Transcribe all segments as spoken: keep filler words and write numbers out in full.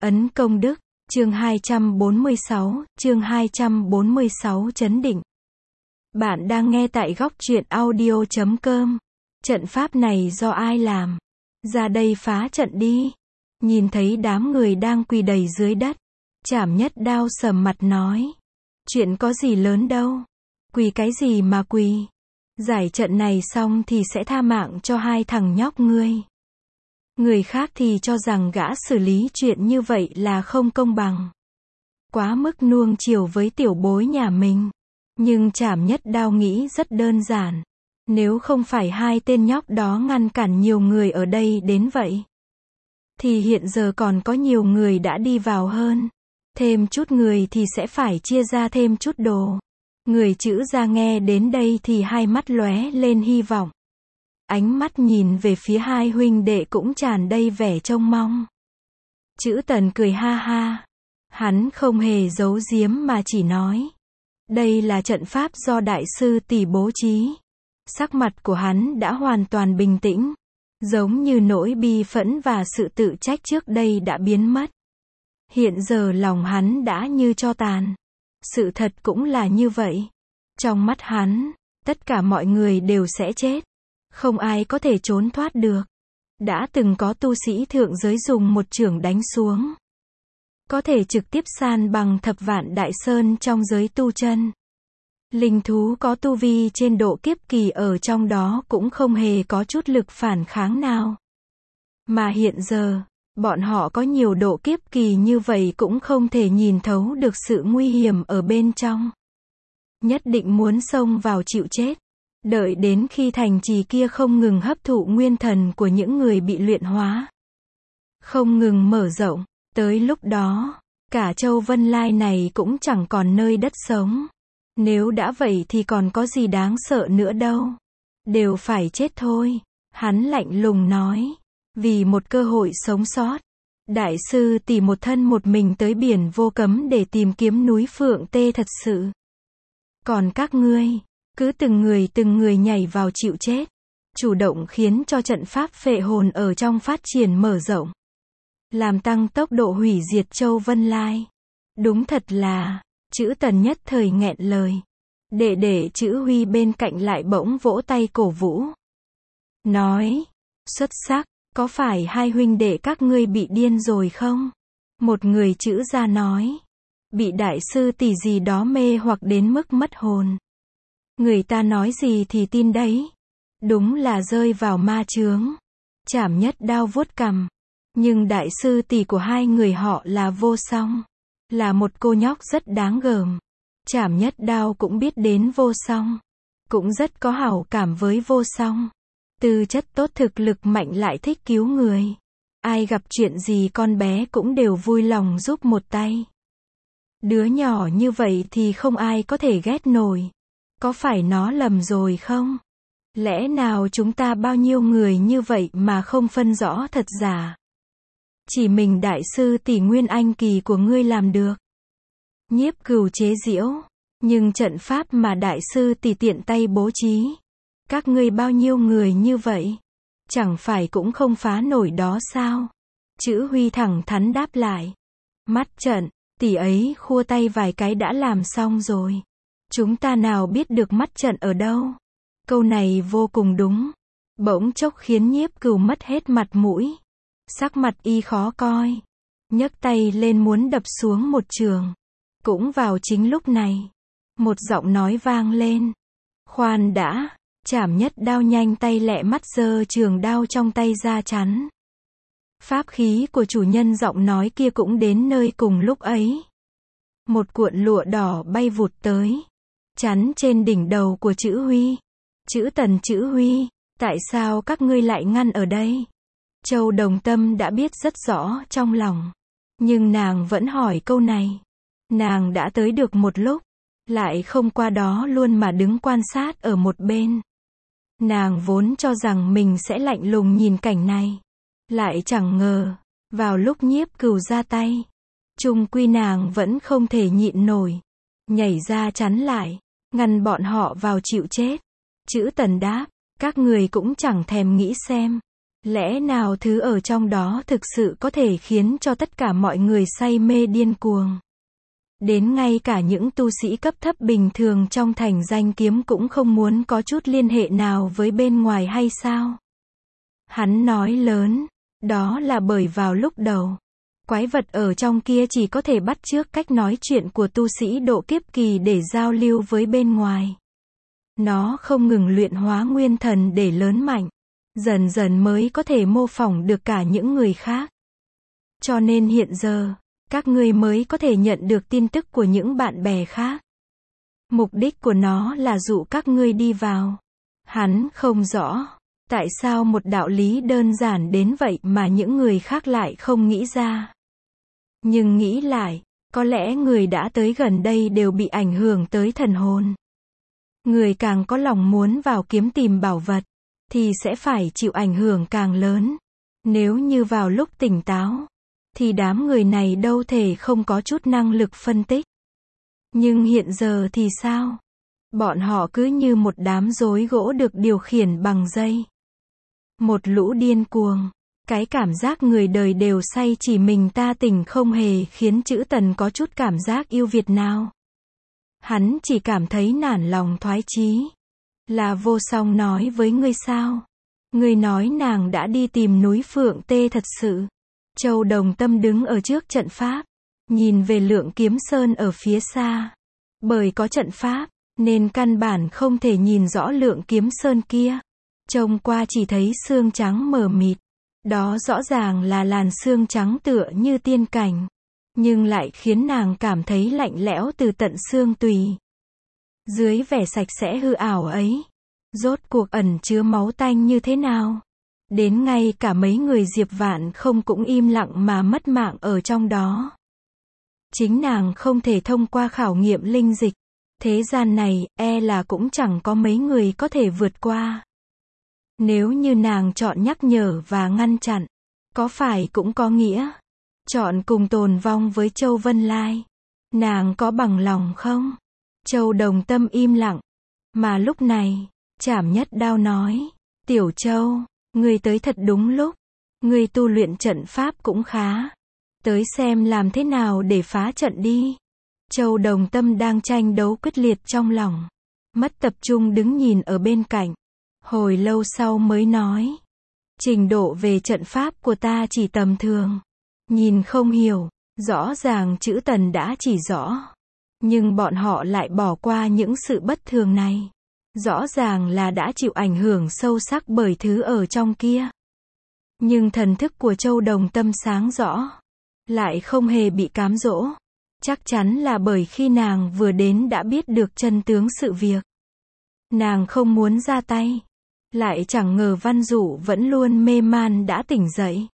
Ấn công đức, chương hai trăm bốn mươi sáu, chương hai trăm bốn mươi sáu chấn định. Bạn đang nghe tại góc truyện audio chấm com. Trận pháp này do ai làm? Ra đây phá trận đi. Nhìn thấy đám người đang quỳ đầy dưới đất, Trảm Nhất Đao sầm mặt nói. Chuyện có gì lớn đâu. Quỳ cái gì mà quỳ? Giải trận này xong thì sẽ tha mạng cho hai thằng nhóc ngươi. Người khác thì cho rằng gã xử lý chuyện như vậy là không công bằng. Quá mức nuông chiều với tiểu bối nhà mình. Nhưng Trảm Nhất Đao nghĩ rất đơn giản. Nếu không phải hai tên nhóc đó ngăn cản nhiều người ở đây đến vậy, thì hiện giờ còn có nhiều người đã đi vào hơn. Thêm chút người thì sẽ phải chia ra thêm chút đồ. Người chữ ra nghe đến đây thì hai mắt lóe lên hy vọng. Ánh mắt nhìn về phía hai huynh đệ cũng tràn đầy vẻ trông mong. Chữ Tần cười ha ha. Hắn không hề giấu giếm mà chỉ nói. Đây là trận pháp do đại sư tỷ bố trí. Sắc mặt của hắn đã hoàn toàn bình tĩnh. Giống như nỗi bi phẫn và sự tự trách trước đây đã biến mất. Hiện giờ lòng hắn đã như tro tàn. Sự thật cũng là như vậy. Trong mắt hắn, tất cả mọi người đều sẽ chết. Không ai có thể trốn thoát được. Đã từng có tu sĩ thượng giới dùng một chưởng đánh xuống, có thể trực tiếp san bằng thập vạn đại sơn trong giới tu chân. Linh thú có tu vi trên độ kiếp kỳ ở trong đó cũng không hề có chút lực phản kháng nào. Mà hiện giờ, bọn họ có nhiều độ kiếp kỳ như vậy cũng không thể nhìn thấu được sự nguy hiểm ở bên trong. Nhất định muốn xông vào chịu chết. Đợi đến khi thành trì kia không ngừng hấp thụ nguyên thần của những người bị luyện hóa, không ngừng mở rộng, tới lúc đó, cả châu Vân Lai này cũng chẳng còn nơi đất sống. Nếu đã vậy thì còn có gì đáng sợ nữa đâu. Đều phải chết thôi. Hắn lạnh lùng nói. Vì một cơ hội sống sót, đại sư tỷ một thân một mình tới biển vô cấm để tìm kiếm núi Phượng Tê thật sự. Còn các ngươi, cứ từng người từng người nhảy vào chịu chết. Chủ động khiến cho trận pháp phệ hồn ở trong phát triển mở rộng. Làm tăng tốc độ hủy diệt châu Vân Lai. Đúng thật là, chữ Tần nhất thời nghẹn lời. Để để chữ Huy bên cạnh lại bỗng vỗ tay cổ vũ. Nói, xuất sắc, có phải hai huynh đệ các ngươi bị điên rồi không? Một người chữ ra nói. Bị đại sư tỷ gì đó mê hoặc đến mức mất hồn. Người ta nói gì thì tin đấy. Đúng là rơi vào ma chướng. Trảm Nhất Đao vuốt cằm. Nhưng đại sư tỷ của hai người họ là Vô Song. Là một cô nhóc rất đáng gờm. Trảm Nhất Đao cũng biết đến Vô Song. Cũng rất có hảo cảm với Vô Song. Tư chất tốt, thực lực mạnh lại thích cứu người. Ai gặp chuyện gì con bé cũng đều vui lòng giúp một tay. Đứa nhỏ như vậy thì không ai có thể ghét nổi. Có phải nó lầm rồi không? Lẽ nào chúng ta bao nhiêu người như vậy mà không phân rõ thật giả? Chỉ mình đại sư tỷ Nguyên Anh kỳ của ngươi làm được. Nhiếp Cừu chế giễu. Nhưng trận pháp mà đại sư tỷ tiện tay bố trí, các ngươi bao nhiêu người như vậy, chẳng phải cũng không phá nổi đó sao? Chữ Huy thẳng thắn đáp lại. Mắt trận, tỷ ấy khua tay vài cái đã làm xong rồi. Chúng ta nào biết được mắt trận ở đâu? Câu này vô cùng đúng. Bỗng chốc khiến Nhiếp Cừu mất hết mặt mũi. Sắc mặt y khó coi. Nhấc tay lên muốn đập xuống một trường. Cũng vào chính lúc này, một giọng nói vang lên. Khoan đã. Trảm Nhất Đao nhanh tay lẹ mắt giơ trường đao trong tay ra chắn. Pháp khí của chủ nhân giọng nói kia cũng đến nơi cùng lúc ấy. Một cuộn lụa đỏ bay vụt tới, chắn trên đỉnh đầu của chữ Huy. Chữ Tần, chữ Huy, tại sao các ngươi lại ngăn ở đây? Châu Đồng Tâm đã biết rất rõ trong lòng. Nhưng nàng vẫn hỏi câu này. Nàng đã tới được một lúc, lại không qua đó luôn mà đứng quan sát ở một bên. Nàng vốn cho rằng mình sẽ lạnh lùng nhìn cảnh này. Lại chẳng ngờ, vào lúc Nhiếp Cừu ra tay, chung quy nàng vẫn không thể nhịn nổi. Nhảy ra chắn lại, ngăn bọn họ vào chịu chết. Chữ Tần đáp, các người cũng chẳng thèm nghĩ xem. Lẽ nào thứ ở trong đó thực sự có thể khiến cho tất cả mọi người say mê điên cuồng? Đến ngay cả những tu sĩ cấp thấp bình thường trong thành danh kiếm cũng không muốn có chút liên hệ nào với bên ngoài hay sao? Hắn nói lớn, đó là bởi vào lúc đầu, quái vật ở trong kia chỉ có thể bắt chước cách nói chuyện của tu sĩ độ kiếp kỳ để giao lưu với bên ngoài. Nó không ngừng luyện hóa nguyên thần để lớn mạnh, dần dần mới có thể mô phỏng được cả những người khác. Cho nên hiện giờ, các ngươi mới có thể nhận được tin tức của những bạn bè khác. Mục đích của nó là dụ các ngươi đi vào. Hắn không rõ, tại sao một đạo lý đơn giản đến vậy mà những người khác lại không nghĩ ra. Nhưng nghĩ lại, có lẽ người đã tới gần đây đều bị ảnh hưởng tới thần hồn. Người càng có lòng muốn vào kiếm tìm bảo vật, thì sẽ phải chịu ảnh hưởng càng lớn. Nếu như vào lúc tỉnh táo, thì đám người này đâu thể không có chút năng lực phân tích. Nhưng hiện giờ thì sao? Bọn họ cứ như một đám rối gỗ được điều khiển bằng dây. Một lũ điên cuồng. Cái cảm giác người đời đều say chỉ mình ta tỉnh không hề khiến Trữ Tần có chút cảm giác yêu Việt nào. Hắn chỉ cảm thấy nản lòng thoái chí. Là Vô Song nói với ngươi sao? Ngươi nói nàng đã đi tìm núi Phượng Tê thật sự. Châu Đồng Tâm đứng ở trước trận pháp, nhìn về Lượng Kiếm Sơn ở phía xa. Bởi có trận pháp, nên căn bản không thể nhìn rõ Lượng Kiếm Sơn kia. Trông qua chỉ thấy xương trắng mờ mịt. Đó rõ ràng là làn xương trắng tựa như tiên cảnh, nhưng lại khiến nàng cảm thấy lạnh lẽo từ tận xương tùy. Dưới vẻ sạch sẽ hư ảo ấy, rốt cuộc ẩn chứa máu tanh như thế nào? Đến ngay cả mấy người Diệp Vạn không cũng im lặng mà mất mạng ở trong đó. Chính nàng không thể thông qua khảo nghiệm linh dịch. Thế gian này, e là cũng chẳng có mấy người có thể vượt qua. Nếu như nàng chọn nhắc nhở và ngăn chặn, có phải cũng có nghĩa chọn cùng tồn vong với Châu Vân Lai? Nàng có bằng lòng không? Châu Đồng Tâm im lặng. Mà lúc này, Trảm Nhất Đao nói, Tiểu Châu, ngươi tới thật đúng lúc. Ngươi tu luyện trận pháp cũng khá. Tới xem làm thế nào để phá trận đi. Châu Đồng Tâm đang tranh đấu quyết liệt trong lòng. Mất tập trung đứng nhìn ở bên cạnh. Hồi lâu sau mới nói. Trình độ về trận pháp của ta chỉ tầm thường. Nhìn không hiểu. Rõ ràng Trữ Tần đã chỉ rõ. Nhưng bọn họ lại bỏ qua những sự bất thường này. Rõ ràng là đã chịu ảnh hưởng sâu sắc bởi thứ ở trong kia. Nhưng thần thức của Châu Đồng Tâm sáng rõ. Lại không hề bị cám dỗ. Chắc chắn là bởi khi nàng vừa đến đã biết được chân tướng sự việc. Nàng không muốn ra tay. Lại chẳng ngờ Văn Dụ vẫn luôn mê man đã tỉnh dậy.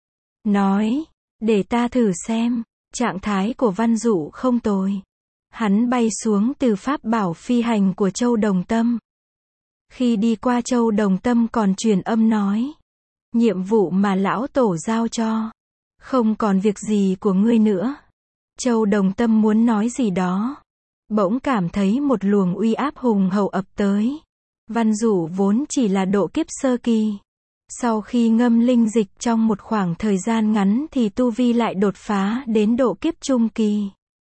Nói, để ta thử xem. Trạng thái của Văn Dụ không tồi. Hắn bay xuống từ pháp bảo phi hành của Châu Đồng Tâm. Khi đi qua Châu Đồng Tâm còn truyền âm nói. Nhiệm vụ mà lão tổ giao cho. Không còn việc gì của ngươi nữa. Châu Đồng Tâm muốn nói gì đó. Bỗng cảm thấy một luồng uy áp hùng hậu ập tới. Văn Dụ vốn chỉ là độ kiếp sơ kỳ. Sau khi ngâm linh dịch trong một khoảng thời gian ngắn thì tu vi lại đột phá đến độ kiếp trung kỳ.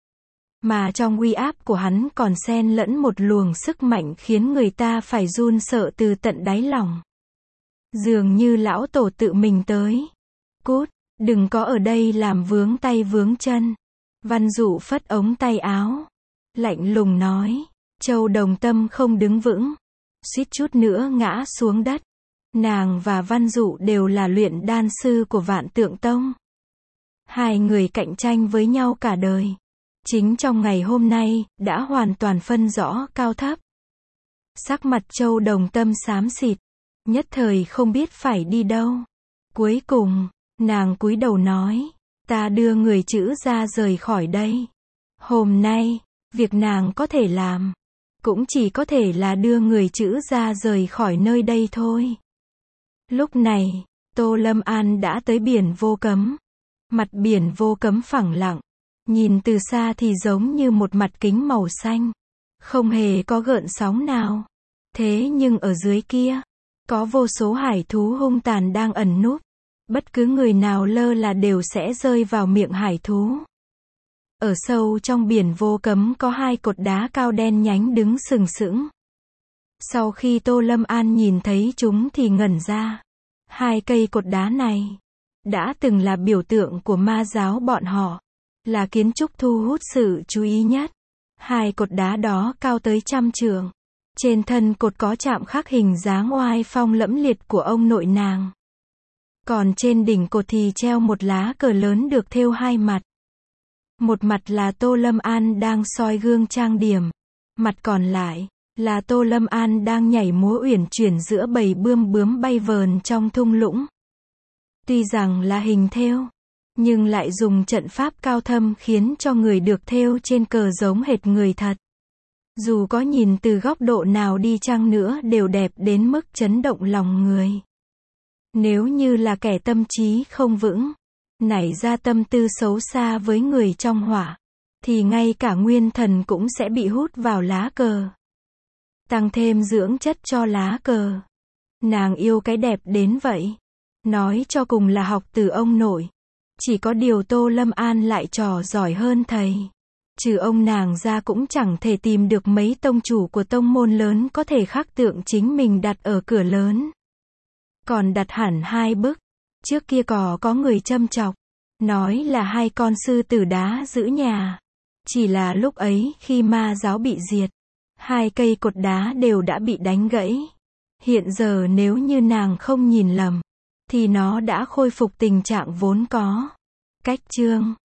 Mà trong uy áp của hắn còn xen lẫn một luồng sức mạnh khiến người ta phải run sợ từ tận đáy lòng. Dường như lão tổ tự mình tới. Cút, đừng có ở đây làm vướng tay vướng chân. Văn Dụ phất ống tay áo. Lạnh lùng nói. Châu Đồng Tâm không đứng vững. Suýt chút nữa ngã xuống đất. Nàng và Văn Dụ đều là luyện đan sư của Vạn Tượng Tông. Hai người cạnh tranh với nhau cả đời. Chính trong ngày hôm nay, đã hoàn toàn phân rõ cao thấp. Sắc mặt Châu Đồng Tâm xám xịt. Nhất thời không biết phải đi đâu. Cuối cùng, nàng cúi đầu nói. Ta đưa người Trữ ra rời khỏi đây. Hôm nay, việc nàng có thể làm. Cũng chỉ có thể là đưa người Trữ ra rời khỏi nơi đây thôi. Lúc này, Tô Lâm An đã tới biển Vô Cấm. Mặt biển Vô Cấm phẳng lặng. Nhìn từ xa thì giống như một mặt kính màu xanh. Không hề có gợn sóng nào. Thế nhưng ở dưới kia, Có vô số hải thú hung tàn đang ẩn núp. Bất cứ người nào lơ là đều sẽ rơi vào miệng hải thú. Ở sâu trong biển vô cấm có hai cột đá cao đen nhánh đứng sừng sững. Sau khi Tô Lâm An nhìn thấy chúng thì ngẩn ra. Hai cây cột đá này đã từng là biểu tượng của ma giáo bọn họ, là kiến trúc thu hút sự chú ý nhất. Hai cột đá đó cao tới trăm trượng. Trên thân cột có chạm khắc hình dáng oai phong lẫm liệt của ông nội nàng. Còn trên đỉnh cột thì treo một lá cờ lớn được thêu hai mặt. Một mặt là Tô Lâm An đang soi gương trang điểm. Mặt còn lại là Tô Lâm An đang nhảy múa uyển chuyển giữa bầy bươm bướm bay vờn trong thung lũng. Tuy rằng là hình thêu, nhưng lại dùng trận pháp cao thâm khiến cho người được thêu trên cờ giống hệt người thật. Dù có nhìn từ góc độ nào đi chăng nữa đều đẹp đến mức chấn động lòng người. Nếu như là kẻ tâm trí không vững, nảy ra tâm tư xấu xa với người trong họa, thì ngay cả nguyên thần cũng sẽ bị hút vào lá cờ. Tăng thêm dưỡng chất cho lá cờ. Nàng yêu cái đẹp đến vậy. Nói cho cùng là học từ ông nội. Chỉ có điều Tô Lâm An lại trò giỏi hơn thầy. Trừ ông nàng ra cũng chẳng thể tìm được mấy tông chủ của tông môn lớn có thể khắc tượng chính mình đặt ở cửa lớn. Còn đặt hẳn hai bức. Trước kia có có người châm chọc, nói là hai con sư tử đá giữ nhà. Chỉ là lúc ấy khi ma giáo bị diệt, hai cây cột đá đều đã bị đánh gãy. Hiện giờ nếu như nàng không nhìn lầm, thì nó đã khôi phục tình trạng vốn có. Cách chương